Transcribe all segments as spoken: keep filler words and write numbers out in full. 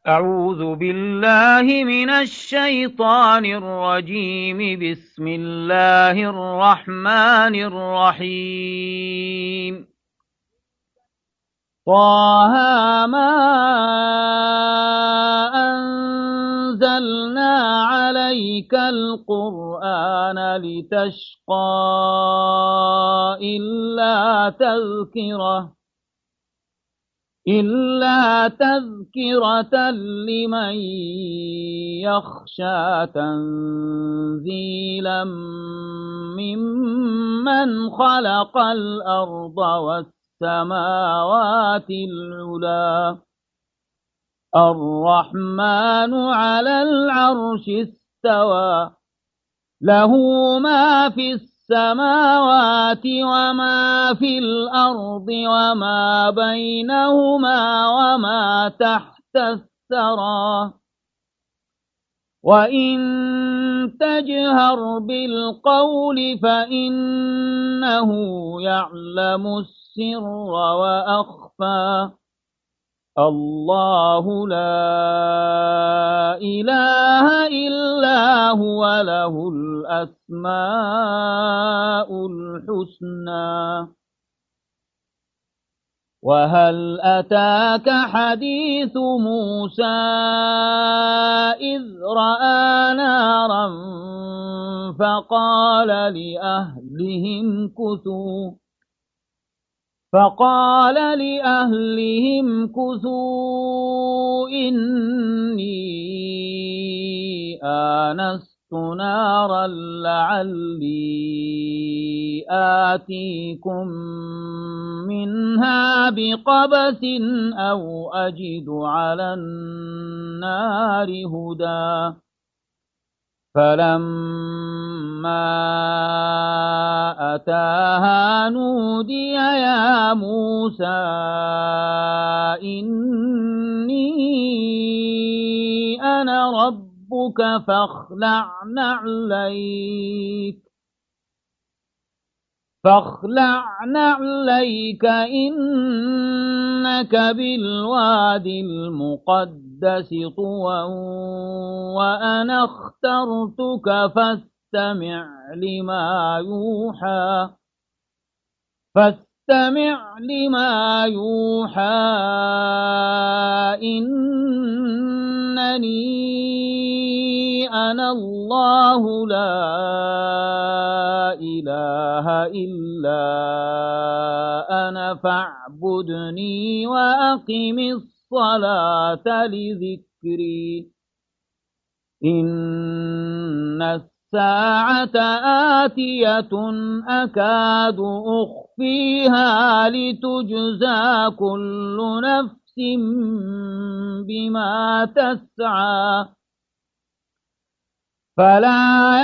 أعوذ بالله من الشيطان الرجيم. بسم الله الرحمن الرحيم. طه ما أنزلنا عليك القرآن لتشقى إلا تذكرة إلا تذكرة لمن يخشى تنزيلا ممن خلق الأرض والسماوات العلا. الرحمن على العرش استوى، له ما في السماوات وما في الأرض وما بينهما وما تحت الثرى. وإن تجهر بالقول فإنه يعلم السر وأخفى. الله لا إله إلا هو له الأسماء الحسنى. وهل أتاك حديث موسى إذ رأى نارا فقال لأهلهم كثوا فقال لأهلهم كثوا إني آنست نارا لعلي آتيكم منها بقبس أو أجد على النار هدى. فلما أتاها نودي يا موسى إني أنا ربك فاخلع نعليك فاخلع نعليك إنك بالواد المقدس طوى وأنا اخترتك فاستمع لما يوحى فاستمع لما يوحى إنني أنا الله لا إله إلا أنا فاعبدني وأقم الصلاة لذكري. إن الساعة آتية أكاد أخفيها لتجزى كل نفس بما تسعى. فلا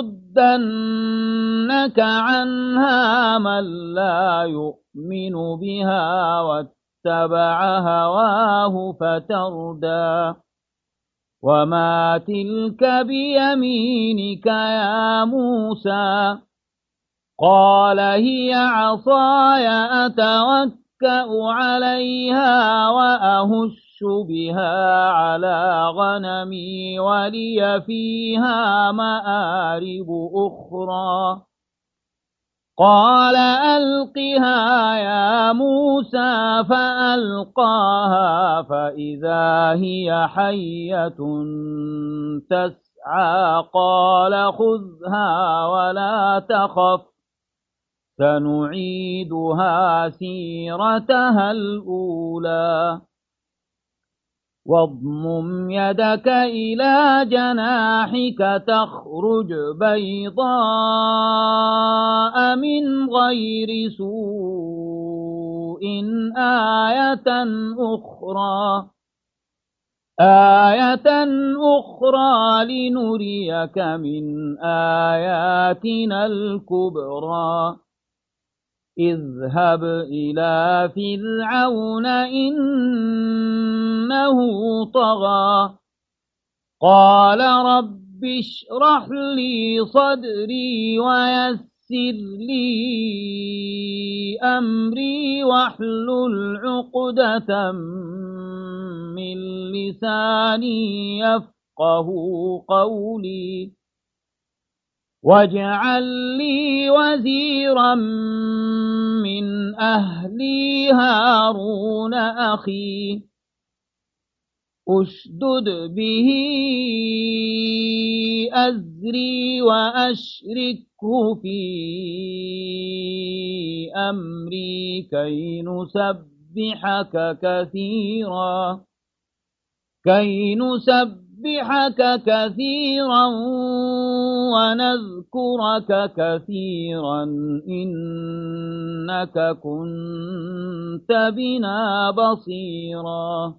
يصدنك عنها من لا يؤمن بها واتبع هواه فتردى. وما تلك بيمينك يا موسى؟ قال هي عصاي أتوكأ عليها وأهش بها على غنمي ولي فيها مآرب أخرى. قال ألقها يا موسى فألقاها فإذا هي حية تسعى. قال خذها ولا تخف سنعيدها سيرتها الأولى. واضمم يدك إلى جناحك تخرج بيضاء من غير سوء آية أخرى آية أخرى لنريك من آياتنا الكبرى. اذهب إلى فرعون إنه طغى. قال رب اشرح لي صدري ويسر لي أمري واحلل عقدة من لساني يفقه قولي واجعل لي وزيرا من أهلي هارون أخي أشدد به أزري وأشركه في أمري كي نسبحك كثيرا كي نسبحك كثيرا ونذكرك كثيرا إنك كنت بنا بصيرا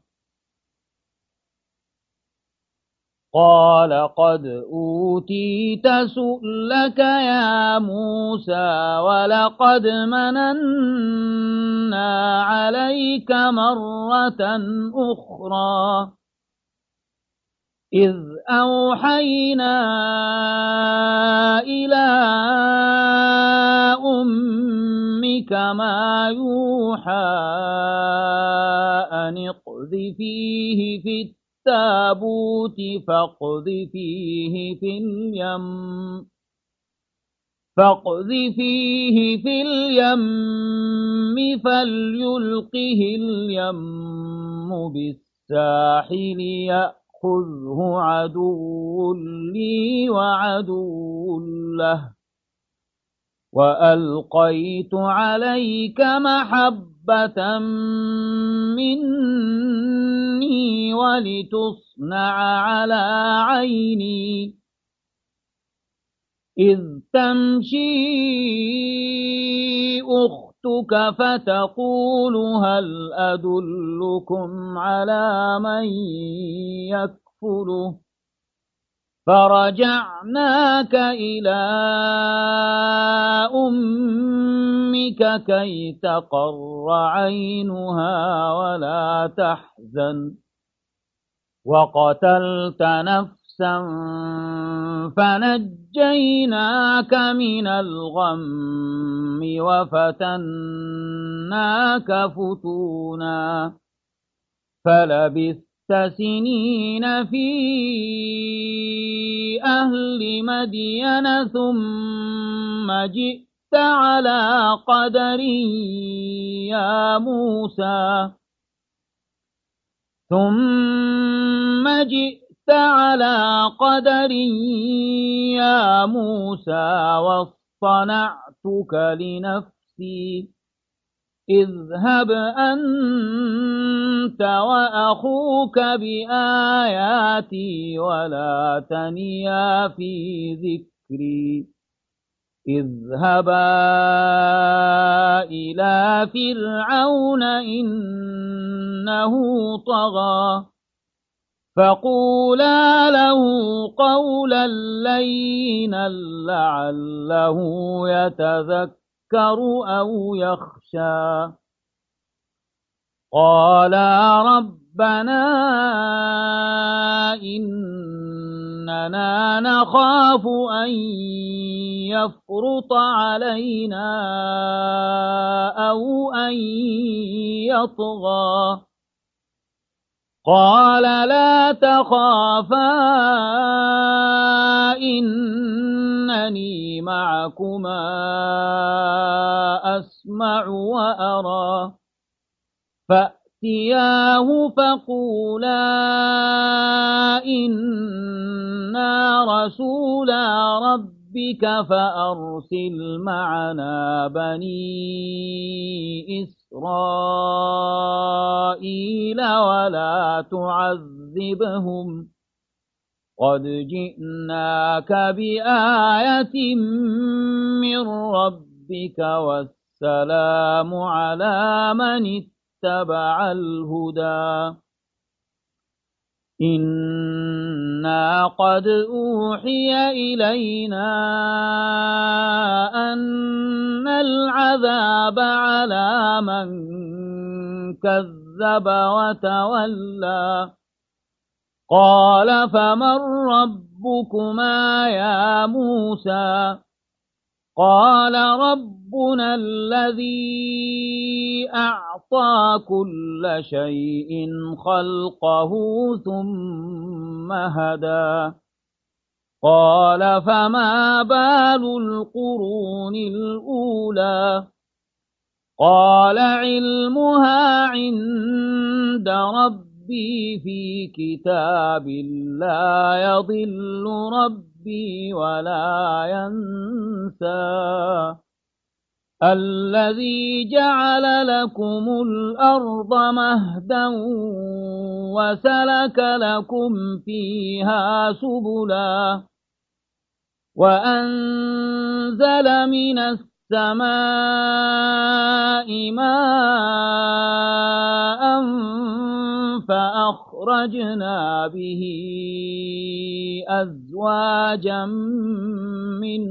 قال قد أوتيت سؤلك يا موسى ولقد مننا عليك مرة أخرى إذ أوحينا إلى أمك ما يوحى أن اقذفيه في التابوت فاقذفيه في اليم فاقذفيه في اليم فليلقه اليم بالساحل يأخذه عدو لي وعدو له وألقيت عليك محبة مني ولتصنع على عيني إذ تمشي أختك فتقول هل أدلكم على من يكفله فرجعناك إلى أمك كي تقر عينها ولا تحزن وقتلت نفسا فنجيناك من الغم وفتناك فتونا فلبثت سنين في أهل مدين ثم جئت على قدر يا موسى ثم جئت على قدر يا موسى واصطنعتك لنفسي اذهب أنت وأخوك بآياتي ولا تنيا في ذكري اذهبا إلى فرعون إنه طغى فقولا له قولا لينا لعله يتذكر أو يخشى قالا ربنا إننا نخاف أن يفرط علينا أو أن يطغى قال لا تخافا إنني معكما أسمع وأرى فأتياه فقولا إنا رسولا ربك فأرسل معنا بني إسرائيل ولا تعذبهم قد جئناك بآية من ربك والسلام على من اتبع الهدى إنا قد أوحي إلينا أن العذاب على من كذب وتولى قال فمن ربكما يا موسى قال ربنا الذي أعطى كل شيء خلقه ثم هدى قال فما بال القرون الأولى قال علمها عند ربي في كتاب لا يضل ربي ولا ينسى الذي جعل لكم الأرض مهدا وسلك لكم فيها سبلا وأنزل من السماء ماء فأخرجنا به أزواجا من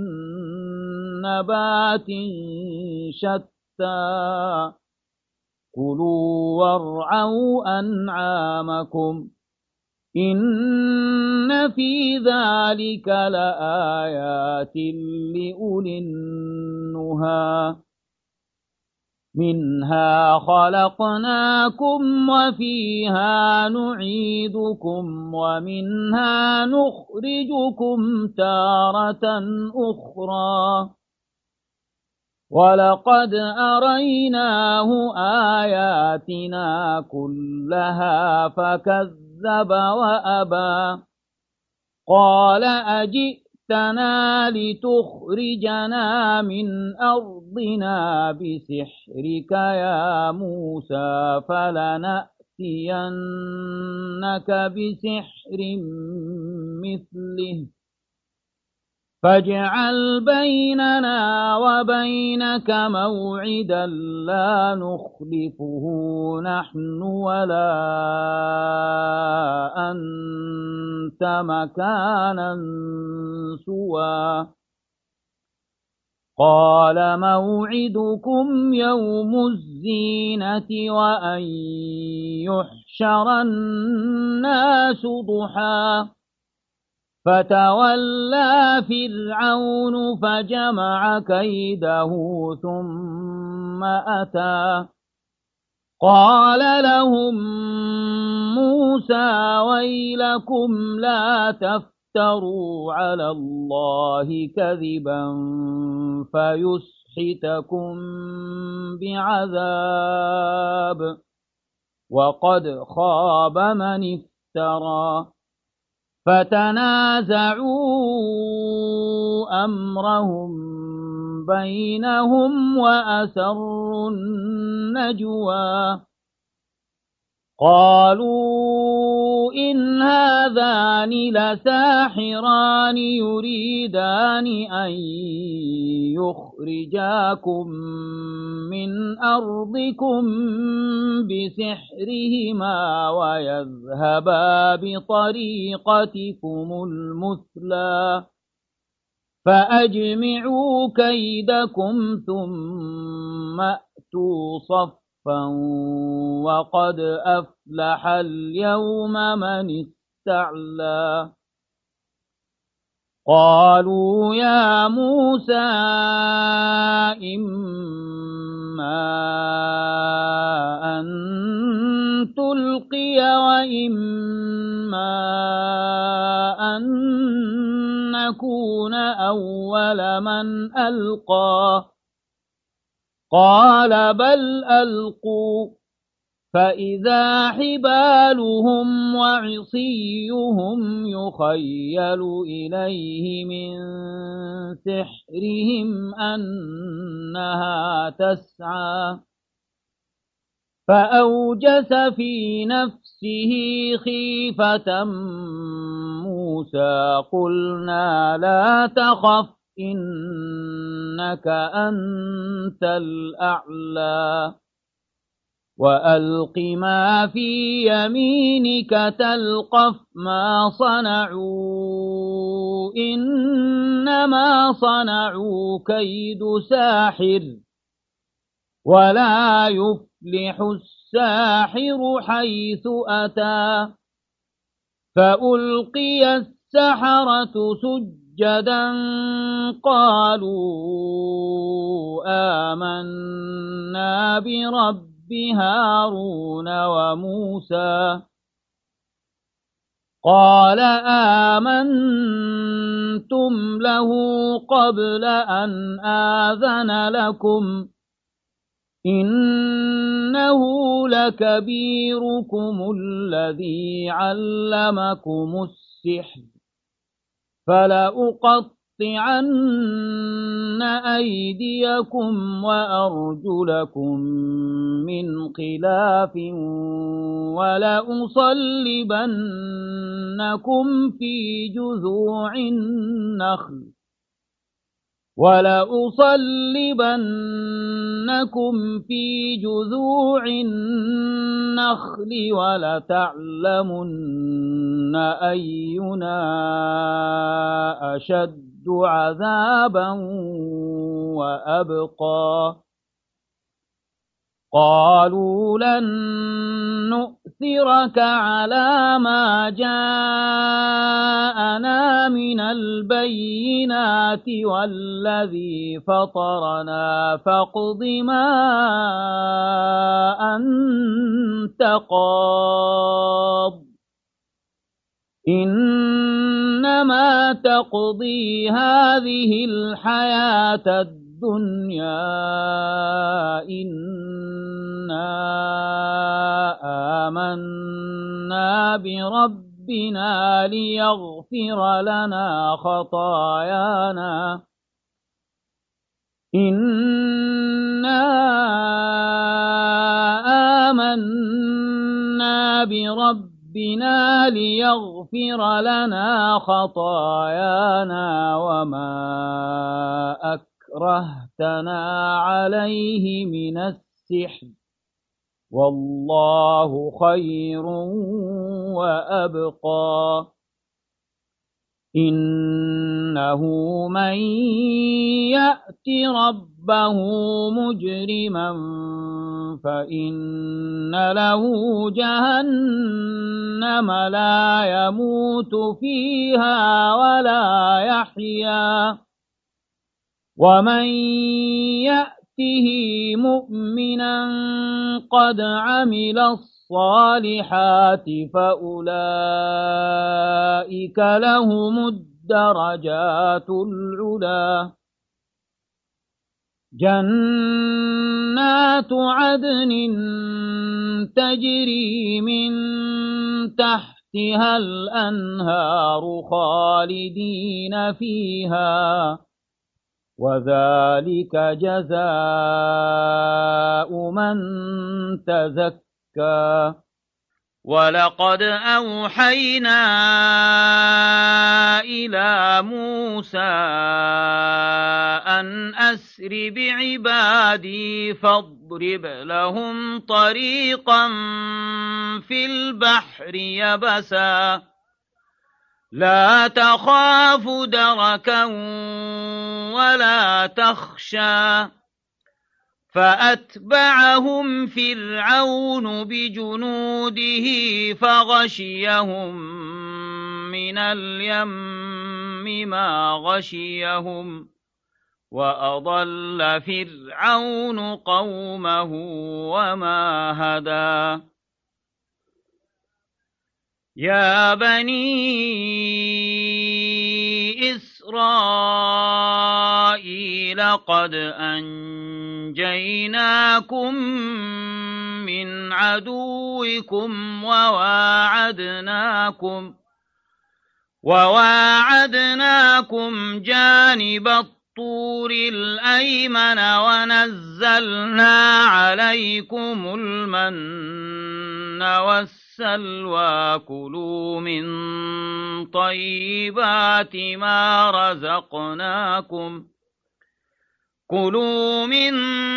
نبات شتى كلوا وارعوا أنعامكم إن في ذلك لآيات لأولي النهى منها خلقناكم وفيها نعيدكم ومنها نخرجكم تارة أخرى ولقد أريناه آياتنا كلها فكذب وأبى قال أجئتنا لتخرجنا من أرضنا بسحرك يا موسى فلنأتينك بسحر مثله فاجعل بيننا وبينك موعدا لا نخلفه نحن ولا أنت مكانا سوى قال موعدكم يوم الزينة وأن يحشر الناس ضحى فتولى فرعون فجمع كيده ثم أتى قال لهم موسى ويلكم لا تفتروا على الله كذبا فيسحتكم بعذاب وقد خاب من افترى فتنازعوا أمرهم بينهم وأسروا النجوى قالوا إن هذان لساحران يريدان أن يخرجاكم من أرضكم بسحرهما ويذهبا بطريقتكم المثلى فأجمعوا كيدكم ثم أتوا صفا وقد أفلح اليوم من استعلى قالوا يا موسى إما أن تلقي وإما أن نكون أول من ألقى قال بل ألقوا فإذا حبالهم وعصيهم يخيل إليه من سحرهم أنها تسعى فأوجس في نفسه خيفة موسى قلنا لا تخف إنك أنت الأعلى وألق ما في يمينك تلقف ما صنعوا إنما صنعوا كيد ساحر ولا يفلح الساحر حيث أتى فألقي السحرة سجدا سجدا قالوا آمنا برب هارون وموسى قال آمنتم له قبل أن آذن لكم إنه لكبيركم الذي علمكم السحر فلأقطعن أيديكم وأرجلكم من خلاف ولأصلبنكم في جذوع النخل ولأصلبنكم في جذوع النخل ولتعلمن أينا أشد عذابا وأبقى قالوا لن نؤثرك على ما جاءنا من البينات والذي فطرنا فاقض ما أنت قاض إنما تقضي هذه الحياة الدنيا الدنيا إنا آمنا بربنا ليغفر لنا خطايانا إنا آمنا بربنا ليغفر لنا خطايانا وما أكبر أكرهتنا عليه من السحر والله خير وأبقى إنه من يأت ربه مجرما فإن له جهنم لا يموت فيها ولا يحيا ومن يأته مؤمنا قد عمل الصالحات فأولئك لهم الدرجات العلى جنات عدن تجري من تحتها الأنهار خالدين فيها وذلك جزاء من تزكى ولقد أوحينا إلى موسى أن أسر بعبادي فاضرب لهم طريقا في البحر يبسا لا تخاف دركا ولا تخشى فأتبعهم فرعون بجنوده فغشيهم من اليم ما غشيهم وأضل فرعون قومه وما هدى يا بني إسرائيل قد أنجيناكم من عدوكم وواعدناكم وواعدناكم جانب الطور الأيمن ونزلنا عليكم المن والسلوى كلوا من طيبات ما رزقناكم كلوا من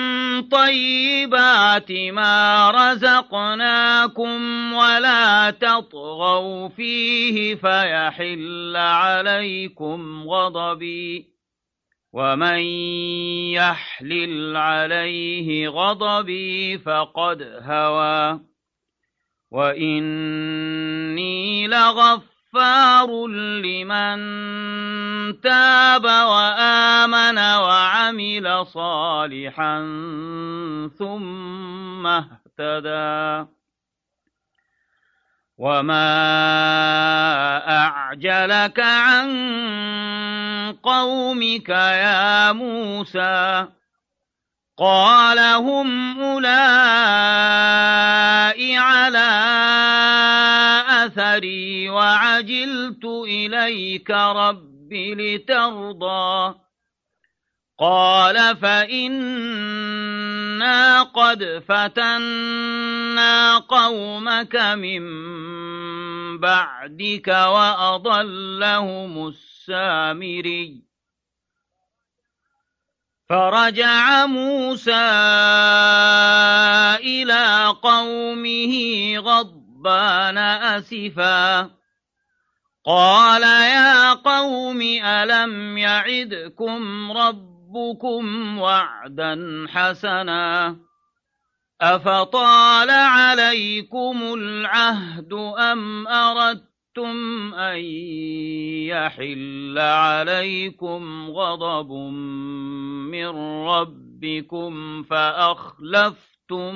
طيبات ما رزقناكم ولا تطغوا فيه فيحل عليكم غضبي ومن يحلل عليه غضبي فقد هوى وإني لغفار لمن تاب وآمن وعمل صالحا ثم اهتدى وما أعجلك عن قومك يا موسى قال هم أولئك على أثري وعجلت إليك رب لترضى قال فإنا قد فتنا قومك من بعدك وأضلهم السامري فرجع موسى إلى قومه غضبان أسفا قال يا قوم ألم يعدكم ربكم وعدا حسنا أفطال عليكم العهد أم أردتم أن يحل عليكم غضب من ربكم فأخلفتم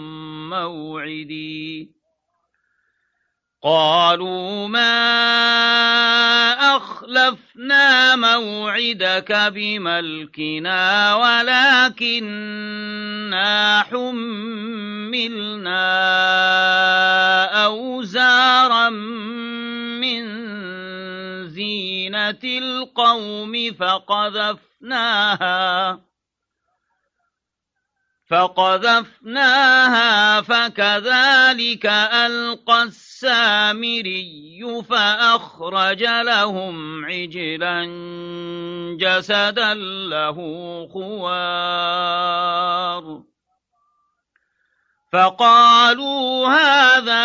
موعدي قالوا ما أخلفنا موعدك بملكنا ولكننا حملنا أوزارا من زينة القوم فقذفناها فقذفناها فكذلك ألقى السامري فأخرج لهم عجلا جسدا له خوار فقالوا هذا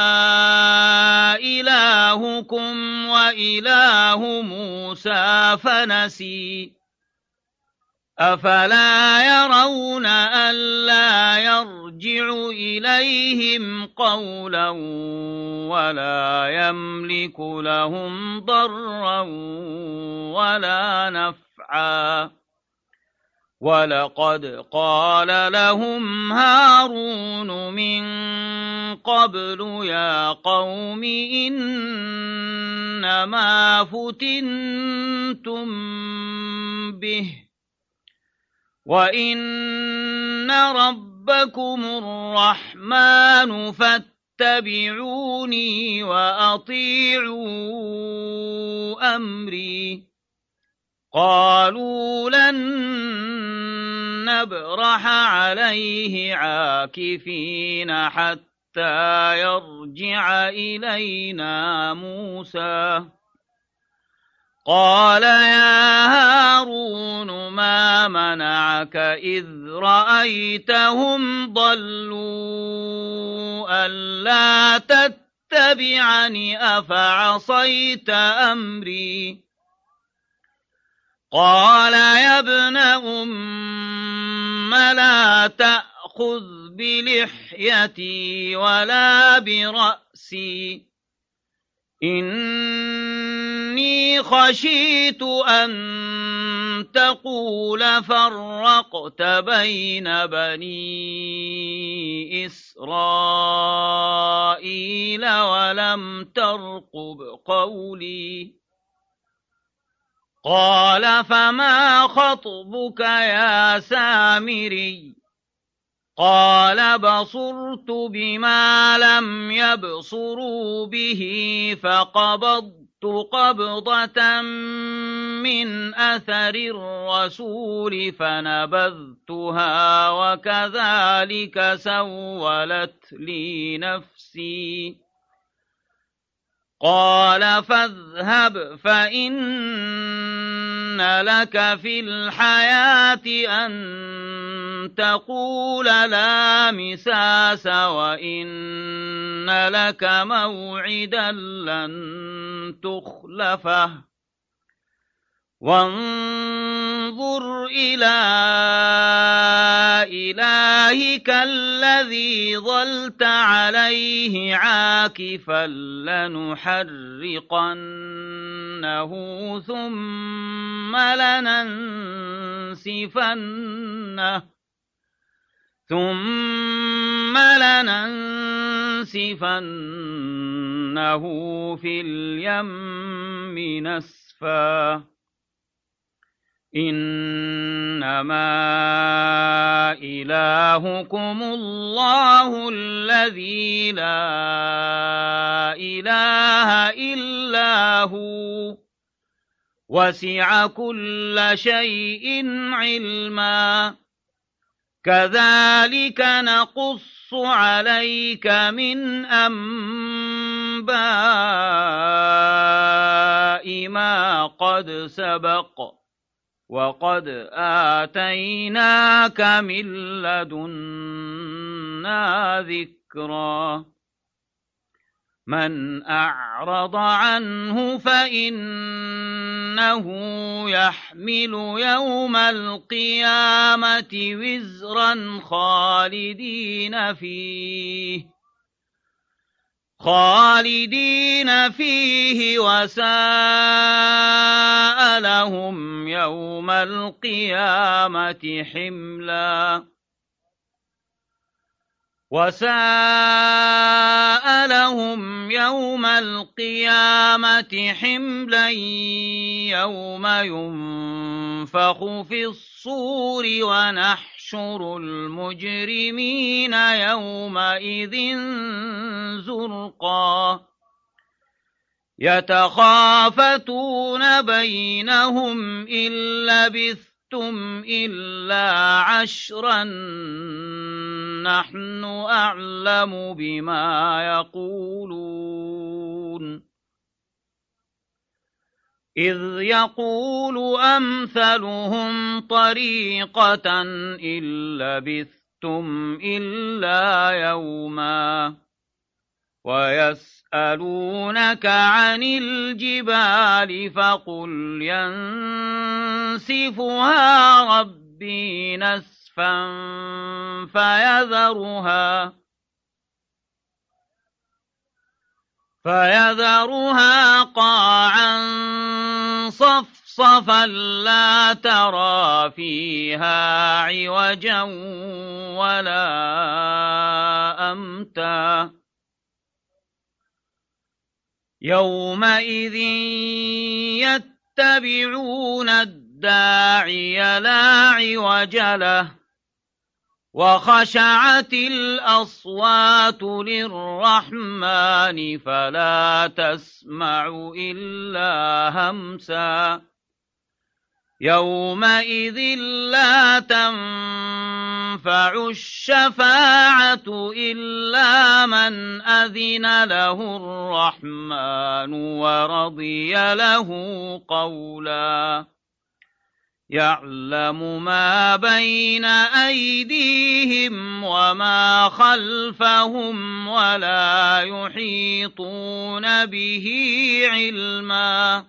إلهكم وإله موسى فنسي أفلا يرون ألا يرجع إليهم قولا ولا يملك لهم ضرا ولا نفعا ولقد قال لهم هارون من قبل يا قوم إنما فتنتم به وإن ربكم الرحمن فاتبعوني وأطيعوا أمري قالوا لن نبرح عليه عاكفين حتى يرجع إلينا موسى قال يا هارون ما منعك إذ رأيتهم ضلوا ألا تتبعني أفعصيت أمري قال يا ابن أم لا تأخذ بلحيتي ولا برأسي إني خشيت أن تقول فرقت بين بني إسرائيل ولم ترقب قولي قال فما خطبك يا سامري قال بصرت بما لم يبصروا به فقبضت قبضة من أثر الرسول فنبذتها وكذلك سولت لي نفسي قال فاذهب فإن لك في الحياة أن تقول لا مساس وإن لك موعدا لن تخلفه وانظر إلى إلهك الذي ظلت عليه عاكفا لنحرقنه ثم لننسفنه ثم لننسفنه في اليم نسفا إنما إلهكم الله الذي لا إله إلا هو وسع كل شيء علما كذلك نقص عليك من أنباء ما قد سبق وقد آتيناك من لدنا ذكرا من أعرض عنه فإنه يحمل يوم القيامة وزرا خالدين فيه خالدين فيه وساء لهم يوم القيامة حملا وساء لهم يوم القيامة حملا يوم ينفخ في الصور ونحشر المجرمين يومئذ زرقا يتخافتون بينهم إن لبثتم إلا عشرا نحن أعلم بما يقولون إذ يقول أمثلهم طريقة إن لبثتم إلا يوما ويسألونك عن الجبال فقل ينسفها ربي نسفا فيذرها فيذرها قاعا صفصفا لا ترى فيها عوجا ولا أمتا يومئذ يتبعون الداعي لا عوج له وخشعت الأصوات للرحمن فلا تسمع إلا همسا يومئذ لا تنفع الشفاعة إلا من أذن له الرحمن ورضي له قولا يعلم ما بين أيديهم وما خلفهم ولا يحيطون به علما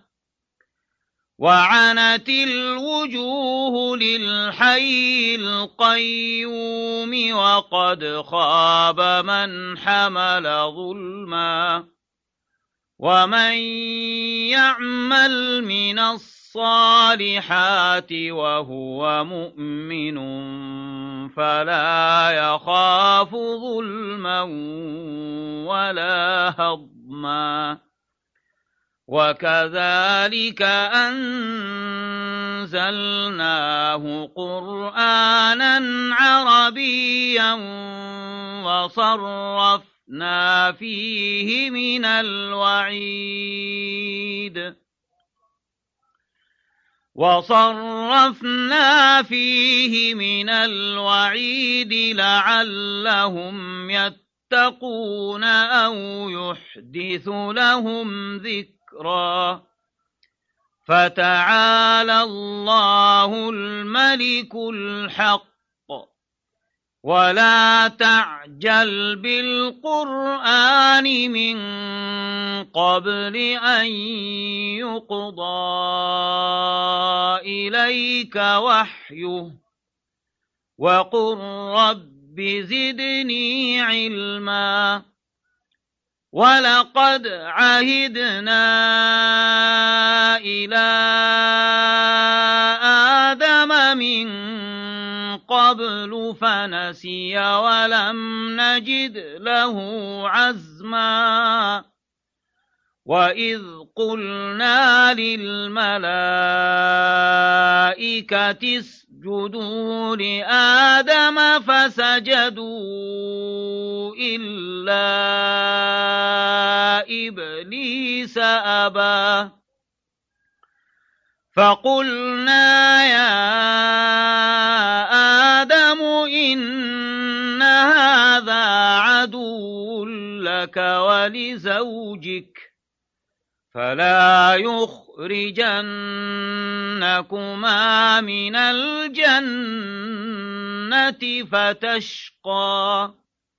وعنت الوجوه للحي القيوم وقد خاب من حمل ظلما ومن يعمل من الصالحات وهو مؤمن فلا يخاف ظلما ولا هضما وكذلك أنزلناه قرآنا عربيا وصرفنا فيه من الوعيد وصرفنا فيه من الوعيد لعلهم يتقون أو يحدث لهم ذكرا فتعالى الله الملك الحق ولا تعجل بالقرآن من قبل أن يقضى إليك وحيه وقل رب زدني علما ولقد عهدنا إلى آدم من قبل فنسي ولم نجد له عزما وإذ قلنا للملائكة اسجدوا لآدم فسجدوا إلا إبليس أبى فقلنا يا آدم إن هذا عدو لك ولزوجك فلا يخرجنكما من الجنة فتشقى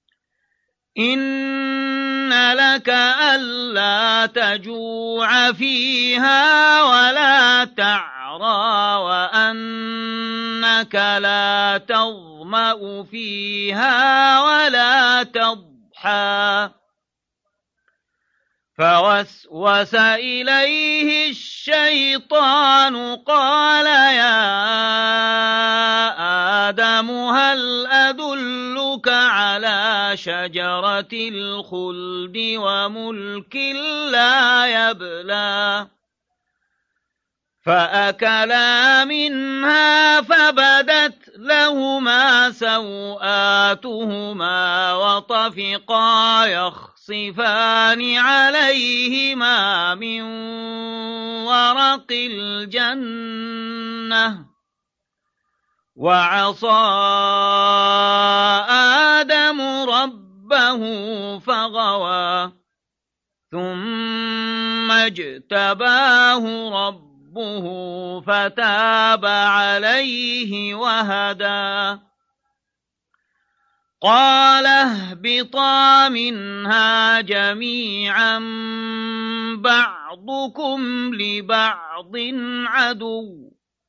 إن لك ألا تجوع فيها ولا تعرى وأنك لا تظمأ فيها ولا تضحى فوسوس إليه الشيطان قال يا آدم هل أدلك على شجرة الخلد وملك لا يبلى فأكلا منها فبدت لهما سوآتهما وطفقا يخصفان عليهما من ورق الجنة وعصى آدم ربه فغوى ثم اجتباه ربه فتاب عليه وهدى قال اهبطا منها جميعا بعضكم لبعض عدو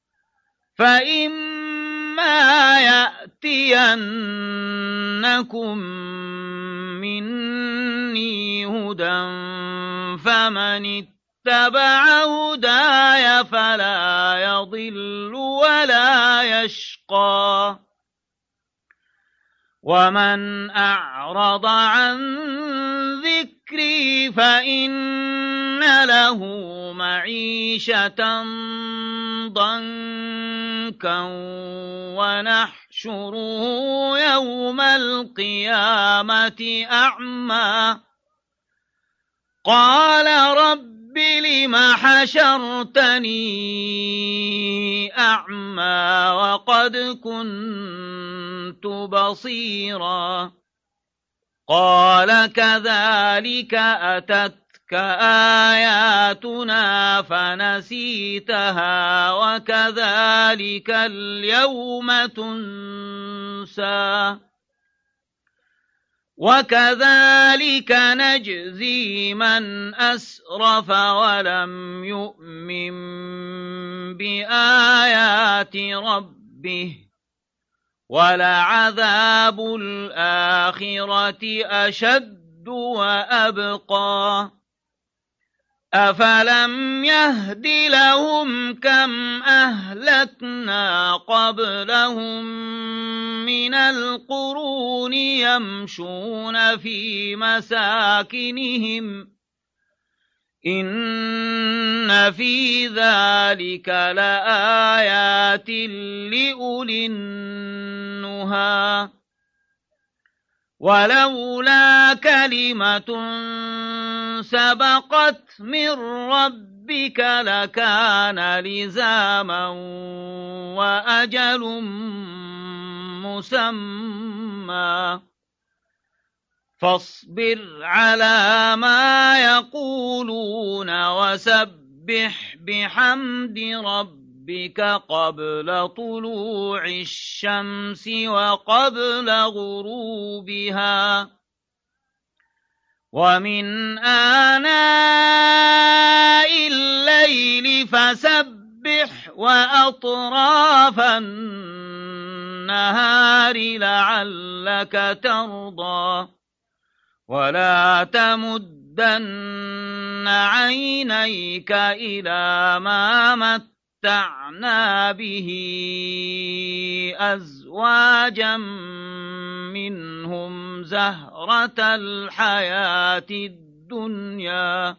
فإما يأتينكم مني هدى فمن اتبع هداي فلا يضل ولا يشقى ومن أعرض عن ذكري فإن له معيشة ضنكا ونحشره يوم القيامة أعمى قال رب لم حشرتني أعمى وقد كنت بصيرا قال كذلك أتتك آياتنا فنسيتها وكذلك اليوم تنسى وكذلك نجزي من أسرف ولم يؤمن بآيات ربه ولعذاب الآخرة أشد وأبقى أفلم يهد لهم كم أهلكنا قبلهم من القرون يمشون في مساكنهم إن في ذلك لآيات لأولي النهى ولولا كلمة سبقت من ربك لكان لزاما وأجل مسمى فاصبر على ما يقولون وسبح بحمد ربك قبل طلوع الشمس وقبل غروبها ومن آناء الليل فسبح وأطراف النهار لعلك ترضى ولا تمدن عينيك إلى ما متعنا به أزواجا منهم زهرة الحياة الدنيا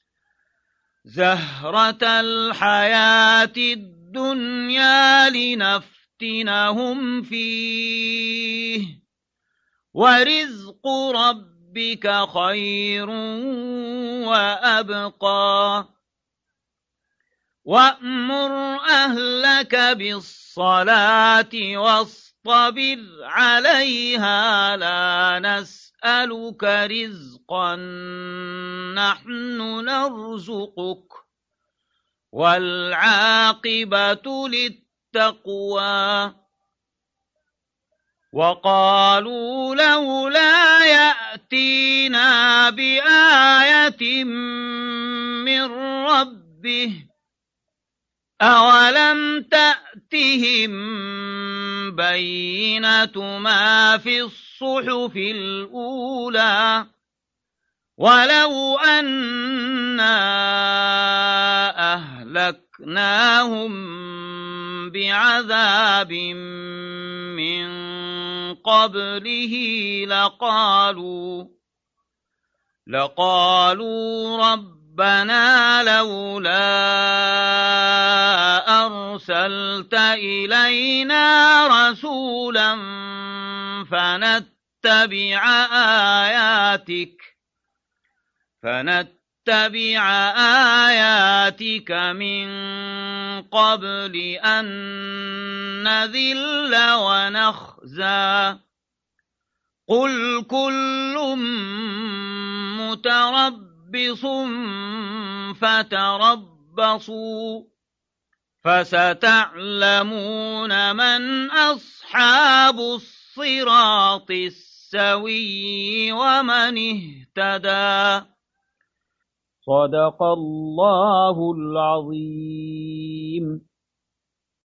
زهرة الحياة الدنيا لنفتنهم فيه ورزق ربك خير وأبقى وأمر أهلك بالصلاة واصطبر عليها لا نسألك رزقا نحن نرزقك والعاقبة للتقوى وقالوا لولا يأتينا بآية من ربه أولم تأتهم بينة ما في الصحف الأولى ولو أنا أهلكناهم بعذاب من قبله لقالوا لقالوا ربنا لولا أرسلت إلينا رسولا فنتبع آياتك فنتبع آياتك من قبل أن نذل ونخزى قل كل متربص فتربصوا فستعلمون من أصحاب الصراط السوي ومن اهتدى صدق الله العظيم.